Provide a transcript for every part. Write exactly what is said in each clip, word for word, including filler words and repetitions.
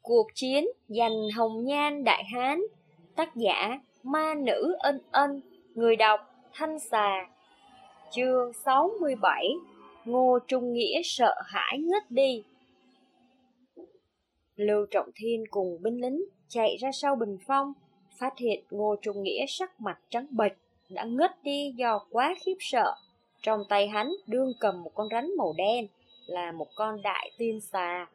Cuộc chiến giành hồng nhan đại hán. Tác giả Ma Nữ Ân Ân. Người đọc Thanh Xà. Chương sáu mươi bảy. Ngô Trung Nghĩa sợ hãi ngất đi. Lưu Trọng Thiên cùng binh lính chạy ra sau bình phong, phát hiện Ngô Trung Nghĩa sắc mặt trắng bệch, đã ngất đi do quá khiếp sợ. Trong tay hắn đương cầm một con rắn màu đen, là một con đại tiên xà.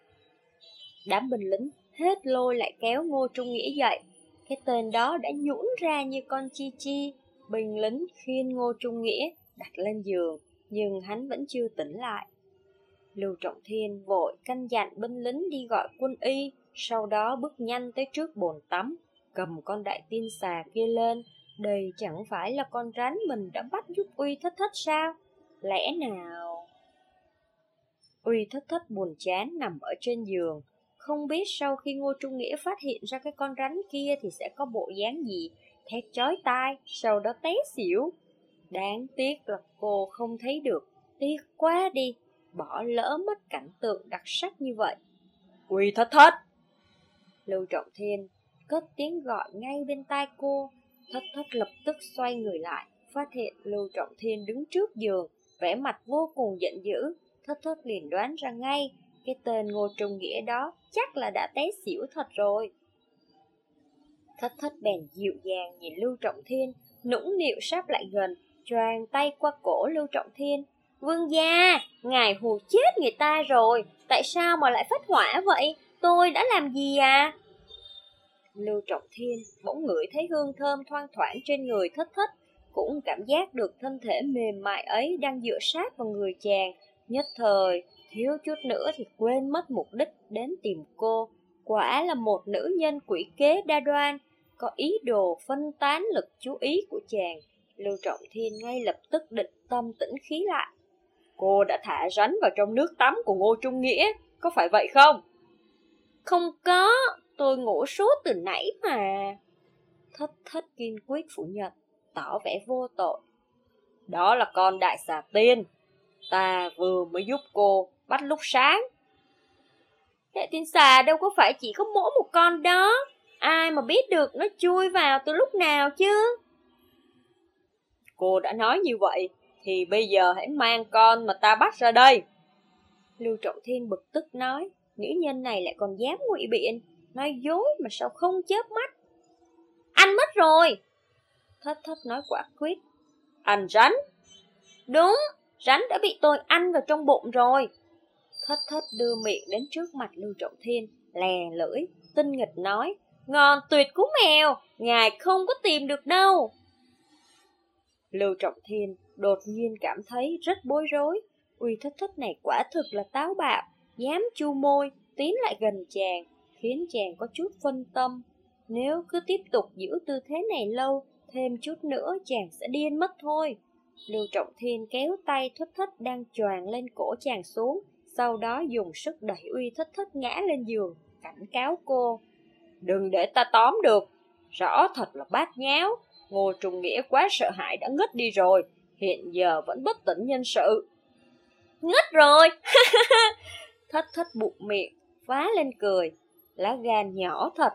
Đám binh lính hết lôi lại kéo Ngô Trung Nghĩa dậy. Cái tên đó đã nhũn ra như con chi chi. Binh lính khiêng Ngô Trung Nghĩa đặt lên giường, nhưng hắn vẫn chưa tỉnh lại. Lưu Trọng Thiên vội căn dặn binh lính đi gọi quân y, sau đó bước nhanh tới trước bồn tắm, cầm con đại tiên xà kia lên. Đây chẳng phải là con rắn mình đã bắt giúp Uy Thất Thất sao? Lẽ nào... Uy Thất Thất buồn chán nằm ở trên giường, không biết sau khi Ngô Trung Nghĩa phát hiện ra cái con rắn kia thì sẽ có bộ dáng gì, thét chói tai, sau đó té xỉu. Đáng tiếc là cô không thấy được, tiếc quá đi, bỏ lỡ mất cảnh tượng đặc sắc như vậy. Uy Thất Thất! Lưu Trọng Thiên cất tiếng gọi ngay bên tai cô. Thất Thất lập tức xoay người lại, phát hiện Lưu Trọng Thiên đứng trước giường, vẻ mặt vô cùng giận dữ. Thất Thất liền đoán ra ngay, cái tên Ngô Trung Nghĩa đó chắc là đã té xỉu thật rồi. Thất Thất bèn dịu dàng nhìn Lưu Trọng Thiên, nũng nịu sáp lại gần, choàng tay qua cổ Lưu Trọng Thiên. Vương gia, ngài hù chết người ta rồi, tại sao mà lại phát hỏa vậy? Tôi đã làm gì à? Lưu Trọng Thiên bỗng ngửi thấy hương thơm thoang thoảng trên người Thất Thất, cũng cảm giác được thân thể mềm mại ấy đang dựa sát vào người chàng. Nhất thời, thiếu chút nữa thì quên mất mục đích đến tìm cô. Quả là một nữ nhân quỷ kế đa đoan, có ý đồ phân tán lực chú ý của chàng. Lưu Trọng Thiên ngay lập tức định tâm tĩnh khí lại. Cô đã thả rắn vào trong nước tắm của Ngô Trung Nghĩa, có phải vậy không? Không có, tôi ngủ suốt từ nãy mà. Thất Thất kiên quyết phủ nhận, tỏ vẻ vô tội. Đó là con đại xà tiên, ta vừa mới giúp cô bắt lúc sáng. Đại tiên xà đâu có phải chỉ có mỗi một con đó, ai mà biết được nó chui vào từ lúc nào chứ. Cô đã nói như vậy, thì bây giờ hãy mang con mà ta bắt ra đây. Lưu Trọng Thiên bực tức nói, nữ nhân này lại còn dám ngụy biện, nói dối mà sao không chớp mắt. Anh mất rồi. Thất Thất nói quả quyết. Anh rắn? Đúng, rắn đã bị tôi ăn vào trong bụng rồi. Thất Thất đưa miệng đến trước mặt Lưu Trọng Thiên, lè lưỡi, tinh nghịch nói, ngon tuyệt cú mèo, ngài không có tìm được đâu. Lưu Trọng Thiên đột nhiên cảm thấy rất bối rối. Uy Thất Thất này quả thực là táo bạo, dám chu môi, tiến lại gần chàng, khiến chàng có chút phân tâm. Nếu cứ tiếp tục giữ tư thế này lâu, thêm chút nữa chàng sẽ điên mất thôi. Lưu Trọng Thiên kéo tay Thất Thất đang choàng lên cổ chàng xuống, sau đó dùng sức đẩy Uy Thất Thất ngã lên giường, cảnh cáo cô. Đừng để ta tóm được, rõ thật là bát nháo. Ngô Trung Nghĩa quá sợ hãi đã ngất đi rồi, hiện giờ vẫn bất tỉnh nhân sự. Ngất rồi! Thất Thất bụt miệng, phá lên cười, lá gan nhỏ thật.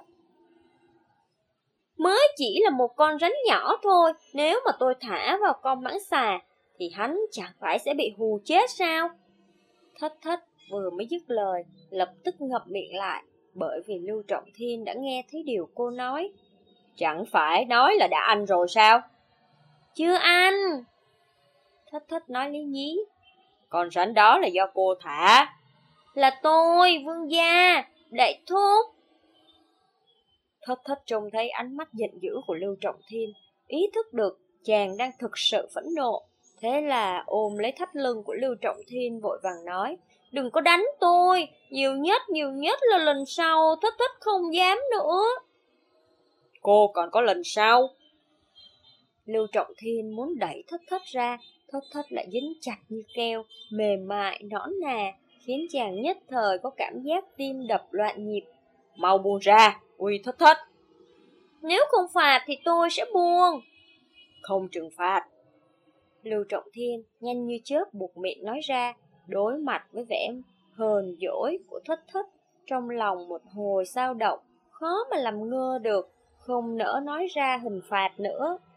Mới chỉ là một con rắn nhỏ thôi, nếu mà tôi thả vào con mãng xà, thì hắn chẳng phải sẽ bị hù chết sao? Thất Thất vừa mới dứt lời, lập tức ngậm miệng lại, bởi vì Lưu Trọng Thiên đã nghe thấy điều cô nói. Chẳng phải nói là đã ăn rồi sao? Chưa ăn. Thất Thất nói lý nhí. Con rắn đó là do cô thả. Là tôi, vương gia, đại thúc. Thất Thất trông thấy ánh mắt giận dữ của Lưu Trọng Thiên, ý thức được chàng đang thực sự phẫn nộ. Thế là ôm lấy thắt lưng của Lưu Trọng Thiên vội vàng nói, đừng có đánh tôi, nhiều nhất nhiều nhất là lần sau, Thất Thất không dám nữa. Cô còn có lần sau. Lưu Trọng Thiên muốn đẩy Thất Thất ra, Thất Thất lại dính chặt như keo, mềm mại, nõn nà, khiến chàng nhất thời có cảm giác tim đập loạn nhịp. Mau buông ra, Uy Thất Thất. Nếu không phạt thì tôi sẽ buông. Không trừng phạt. Lưu Trọng Thiên nhanh như chớp buộc miệng nói ra, đối mặt với vẻ hờn dỗi của Thất Thất. trong lòng một hồi dao động, khó mà làm ngơ được, không nỡ nói ra hình phạt nữa.